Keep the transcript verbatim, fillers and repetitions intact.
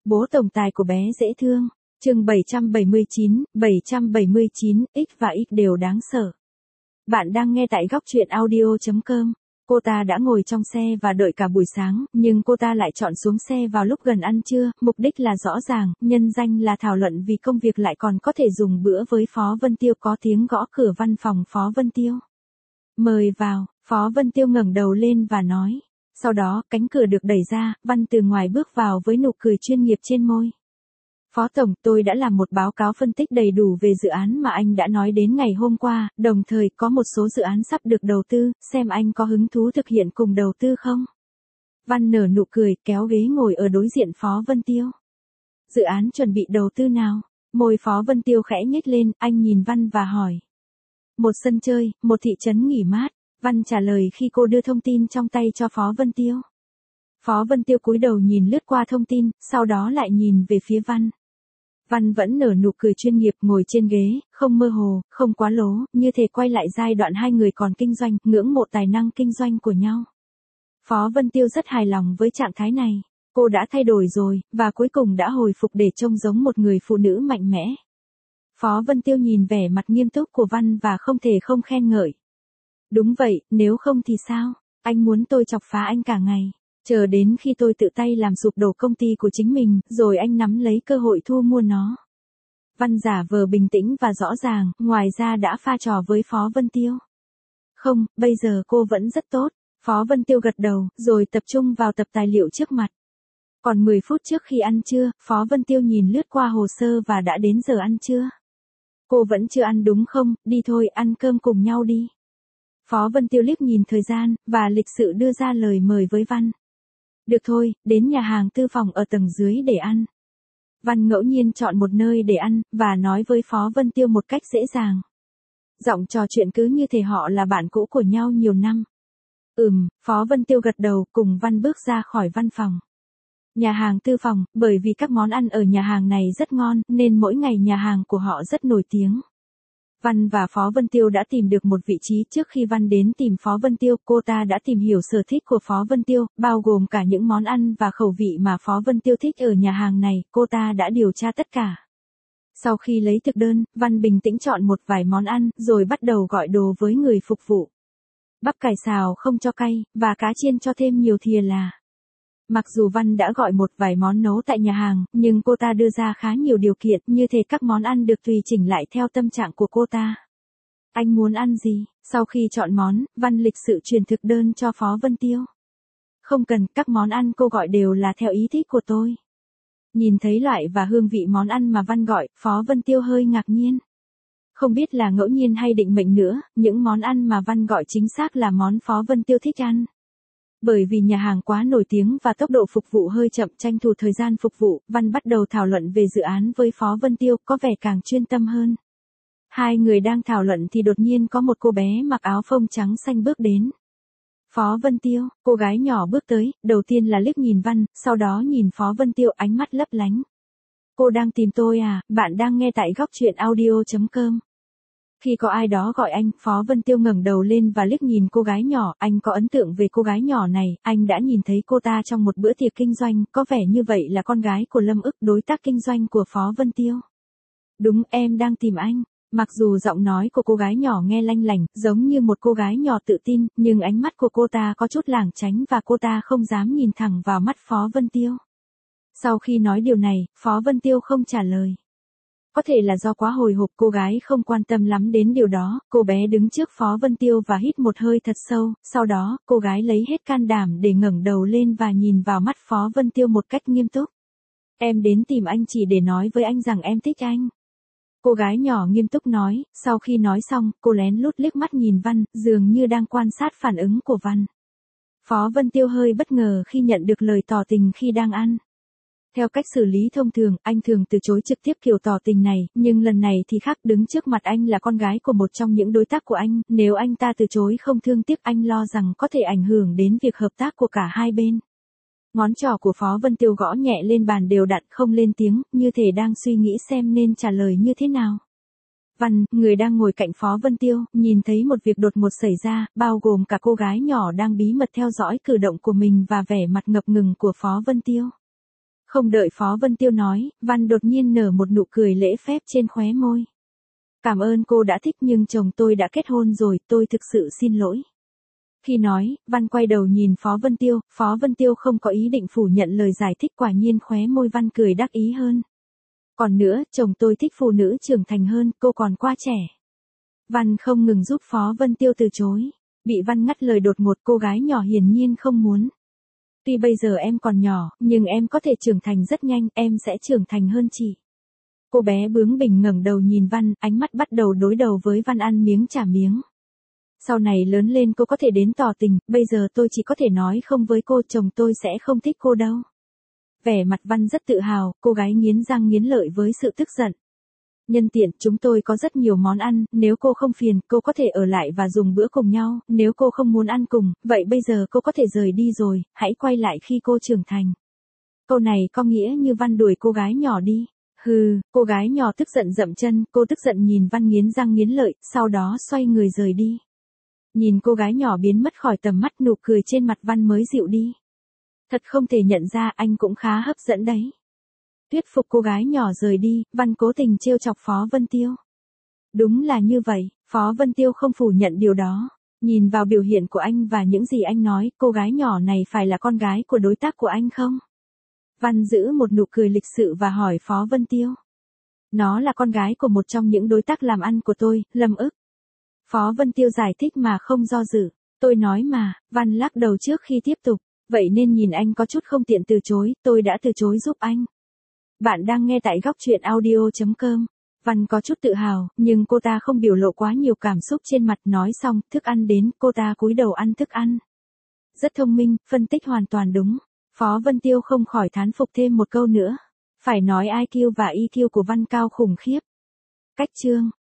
Bố tổng tài của bé dễ thương. Chương bảy trăm bảy mươi chín, bảy trăm bảy mươi chín, X và X đều đáng sợ. Bạn đang nghe tại góc truyện audio chấm com. Cô ta đã ngồi trong xe và đợi cả buổi sáng, nhưng cô ta lại chọn xuống xe vào lúc gần ăn trưa, mục đích là rõ ràng, nhân danh là thảo luận vì công việc lại còn có thể dùng bữa với Phó Vân Tiêu. Có tiếng gõ cửa văn phòng Phó Vân Tiêu. Mời vào, Phó Vân Tiêu ngẩng đầu lên và nói. Sau đó, cánh cửa được đẩy ra, Văn từ ngoài bước vào với nụ cười chuyên nghiệp trên môi. Phó Tổng, tôi đã làm một báo cáo phân tích đầy đủ về dự án mà anh đã nói đến ngày hôm qua, đồng thời có một số dự án sắp được đầu tư, xem anh có hứng thú thực hiện cùng đầu tư không? Văn nở nụ cười, kéo ghế ngồi ở đối diện Phó Vân Tiêu. Dự án chuẩn bị đầu tư nào? Môi Phó Vân Tiêu khẽ nhếch lên, anh nhìn Văn và hỏi. Một sân chơi, một thị trấn nghỉ mát. Văn trả lời khi cô đưa thông tin trong tay cho Phó Vân Tiêu. Phó Vân Tiêu cúi đầu nhìn lướt qua thông tin, sau đó lại nhìn về phía Văn. Văn vẫn nở nụ cười chuyên nghiệp, ngồi trên ghế, không mơ hồ, không quá lố, như thể quay lại giai đoạn hai người còn kinh doanh, ngưỡng mộ tài năng kinh doanh của nhau. Phó Vân Tiêu rất hài lòng với trạng thái này. Cô đã thay đổi rồi, và cuối cùng đã hồi phục để trông giống một người phụ nữ mạnh mẽ. Phó Vân Tiêu nhìn vẻ mặt nghiêm túc của Văn và không thể không khen ngợi. Đúng vậy, nếu không thì sao? Anh muốn tôi chọc phá anh cả ngày. Chờ đến khi tôi tự tay làm sụp đổ công ty của chính mình, rồi anh nắm lấy cơ hội thu mua nó. Văn giả vờ bình tĩnh và rõ ràng, ngoài ra đã pha trò với Phó Vân Tiêu. Không, bây giờ cô vẫn rất tốt. Phó Vân Tiêu gật đầu, rồi tập trung vào tập tài liệu trước mặt. Còn mười phút trước khi ăn trưa, Phó Vân Tiêu nhìn lướt qua hồ sơ và đã đến giờ ăn trưa. Cô vẫn chưa ăn đúng không? Đi thôi, ăn cơm cùng nhau đi. Phó Vân Tiêu liếc nhìn thời gian, và lịch sự đưa ra lời mời với Văn. Được thôi, đến nhà hàng Tư Phòng ở tầng dưới để ăn. Văn ngẫu nhiên chọn một nơi để ăn, và nói với Phó Vân Tiêu một cách dễ dàng. Giọng trò chuyện cứ như thể họ là bạn cũ của nhau nhiều năm. Ừm, Phó Vân Tiêu gật đầu, cùng Văn bước ra khỏi văn phòng. Nhà hàng Tư Phòng, bởi vì các món ăn ở nhà hàng này rất ngon, nên mỗi ngày nhà hàng của họ rất nổi tiếng. Văn và Phó Vân Tiêu đã tìm được một vị trí. Trước khi Văn đến tìm Phó Vân Tiêu, cô ta đã tìm hiểu sở thích của Phó Vân Tiêu, bao gồm cả những món ăn và khẩu vị mà Phó Vân Tiêu thích ở nhà hàng này, cô ta đã điều tra tất cả. Sau khi lấy thực đơn, Văn bình tĩnh chọn một vài món ăn, rồi bắt đầu gọi đồ với người phục vụ. Bắp cải xào không cho cay, và cá chiên cho thêm nhiều thìa là. Mặc dù Văn đã gọi một vài món nấu tại nhà hàng, nhưng cô ta đưa ra khá nhiều điều kiện, như thể các món ăn được tùy chỉnh lại theo tâm trạng của cô ta. Anh muốn ăn gì? Sau khi chọn món, Văn lịch sự truyền thực đơn cho Phó Vân Tiêu. Không cần, các món ăn cô gọi đều là theo ý thích của tôi. Nhìn thấy loại và hương vị món ăn mà Văn gọi, Phó Vân Tiêu hơi ngạc nhiên. Không biết là ngẫu nhiên hay định mệnh nữa, những món ăn mà Văn gọi chính xác là món Phó Vân Tiêu thích ăn. Bởi vì nhà hàng quá nổi tiếng và tốc độ phục vụ hơi chậm, tranh thủ thời gian phục vụ, Văn bắt đầu thảo luận về dự án với Phó Vân Tiêu, có vẻ càng chuyên tâm hơn. Hai người đang thảo luận thì đột nhiên có một cô bé mặc áo phông trắng xanh bước đến. Phó Vân Tiêu, cô gái nhỏ bước tới, đầu tiên là liếc nhìn Văn, sau đó nhìn Phó Vân Tiêu, ánh mắt lấp lánh. Cô đang tìm tôi à? Bạn đang nghe tại góc truyện audio chấm com. Khi có ai đó gọi anh, Phó Vân Tiêu ngẩng đầu lên và liếc nhìn cô gái nhỏ, anh có ấn tượng về cô gái nhỏ này, anh đã nhìn thấy cô ta trong một bữa tiệc kinh doanh, có vẻ như vậy là con gái của Lâm Ức, đối tác kinh doanh của Phó Vân Tiêu. Đúng, em đang tìm anh. Mặc dù giọng nói của cô gái nhỏ nghe lanh lảnh, giống như một cô gái nhỏ tự tin, nhưng ánh mắt của cô ta có chút lảng tránh và cô ta không dám nhìn thẳng vào mắt Phó Vân Tiêu. Sau khi nói điều này, Phó Vân Tiêu không trả lời. Có thể là do quá hồi hộp, cô gái không quan tâm lắm đến điều đó, cô bé đứng trước Phó Vân Tiêu và hít một hơi thật sâu, sau đó, cô gái lấy hết can đảm để ngẩng đầu lên và nhìn vào mắt Phó Vân Tiêu một cách nghiêm túc. Em đến tìm anh chỉ để nói với anh rằng em thích anh. Cô gái nhỏ nghiêm túc nói, sau khi nói xong, cô lén lút liếc mắt nhìn Văn, dường như đang quan sát phản ứng của Văn. Phó Vân Tiêu hơi bất ngờ khi nhận được lời tỏ tình khi đang ăn. Theo cách xử lý thông thường, anh thường từ chối trực tiếp kiểu tỏ tình này, nhưng lần này thì khác, đứng trước mặt anh là con gái của một trong những đối tác của anh, nếu anh ta từ chối không thương tiếc, anh lo rằng có thể ảnh hưởng đến việc hợp tác của cả hai bên. Ngón trỏ của Phó Vân Tiêu gõ nhẹ lên bàn đều đặn, không lên tiếng, như thể đang suy nghĩ xem nên trả lời như thế nào. Văn, người đang ngồi cạnh Phó Vân Tiêu, nhìn thấy một việc đột ngột xảy ra, bao gồm cả cô gái nhỏ đang bí mật theo dõi cử động của mình và vẻ mặt ngập ngừng của Phó Vân Tiêu. Không đợi Phó Vân Tiêu nói, Văn đột nhiên nở một nụ cười lễ phép trên khóe môi. Cảm ơn cô đã thích nhưng chồng tôi đã kết hôn rồi, tôi thực sự xin lỗi. Khi nói, Văn quay đầu nhìn Phó Vân Tiêu, Phó Vân Tiêu không có ý định phủ nhận lời giải thích, quả nhiên khóe môi Văn cười đắc ý hơn. Còn nữa, chồng tôi thích phụ nữ trưởng thành hơn, cô còn quá trẻ. Văn không ngừng giúp Phó Vân Tiêu từ chối. Bị Văn ngắt lời đột ngột, cô gái nhỏ hiển nhiên không muốn. Tuy bây giờ em còn nhỏ, nhưng em có thể trưởng thành rất nhanh, em sẽ trưởng thành hơn chị. Cô bé bướng bỉnh ngẩng đầu nhìn Văn, ánh mắt bắt đầu đối đầu với Văn ăn miếng trả miếng. Sau này lớn lên cô có thể đến tỏ tình, bây giờ tôi chỉ có thể nói không với cô, chồng tôi sẽ không thích cô đâu. Vẻ mặt Văn rất tự hào, cô gái nghiến răng nghiến lợi với sự tức giận. Nhân tiện, chúng tôi có rất nhiều món ăn, nếu cô không phiền, cô có thể ở lại và dùng bữa cùng nhau, nếu cô không muốn ăn cùng, vậy bây giờ cô có thể rời đi rồi, hãy quay lại khi cô trưởng thành. Câu này có nghĩa như Văn đuổi cô gái nhỏ đi. Hừ, cô gái nhỏ tức giận dậm chân, cô tức giận nhìn Văn nghiến răng nghiến lợi, sau đó xoay người rời đi. Nhìn cô gái nhỏ biến mất khỏi tầm mắt, nụ cười trên mặt Văn mới dịu đi. Thật không thể nhận ra anh cũng khá hấp dẫn đấy. Thuyết phục cô gái nhỏ rời đi, Văn cố tình trêu chọc Phó Vân Tiêu. Đúng là như vậy, Phó Vân Tiêu không phủ nhận điều đó. Nhìn vào biểu hiện của anh và những gì anh nói, cô gái nhỏ này phải là con gái của đối tác của anh không? Văn giữ một nụ cười lịch sự và hỏi Phó Vân Tiêu. Nó là con gái của một trong những đối tác làm ăn của tôi, Lâm ức. Phó Vân Tiêu giải thích mà không do dự. Tôi nói mà, Văn lắc đầu trước khi tiếp tục. Vậy nên nhìn anh có chút không tiện từ chối, tôi đã từ chối giúp anh. Bạn đang nghe tại góc truyện audio chấm com. Văn có chút tự hào, nhưng cô ta không biểu lộ quá nhiều cảm xúc trên mặt. Nói xong, thức ăn đến, cô ta cúi đầu ăn thức ăn. Rất thông minh, phân tích hoàn toàn đúng. Phó Vân Tiêu không khỏi thán phục thêm một câu nữa. Phải nói i kiu và e kiu của Văn cao khủng khiếp. Cách chương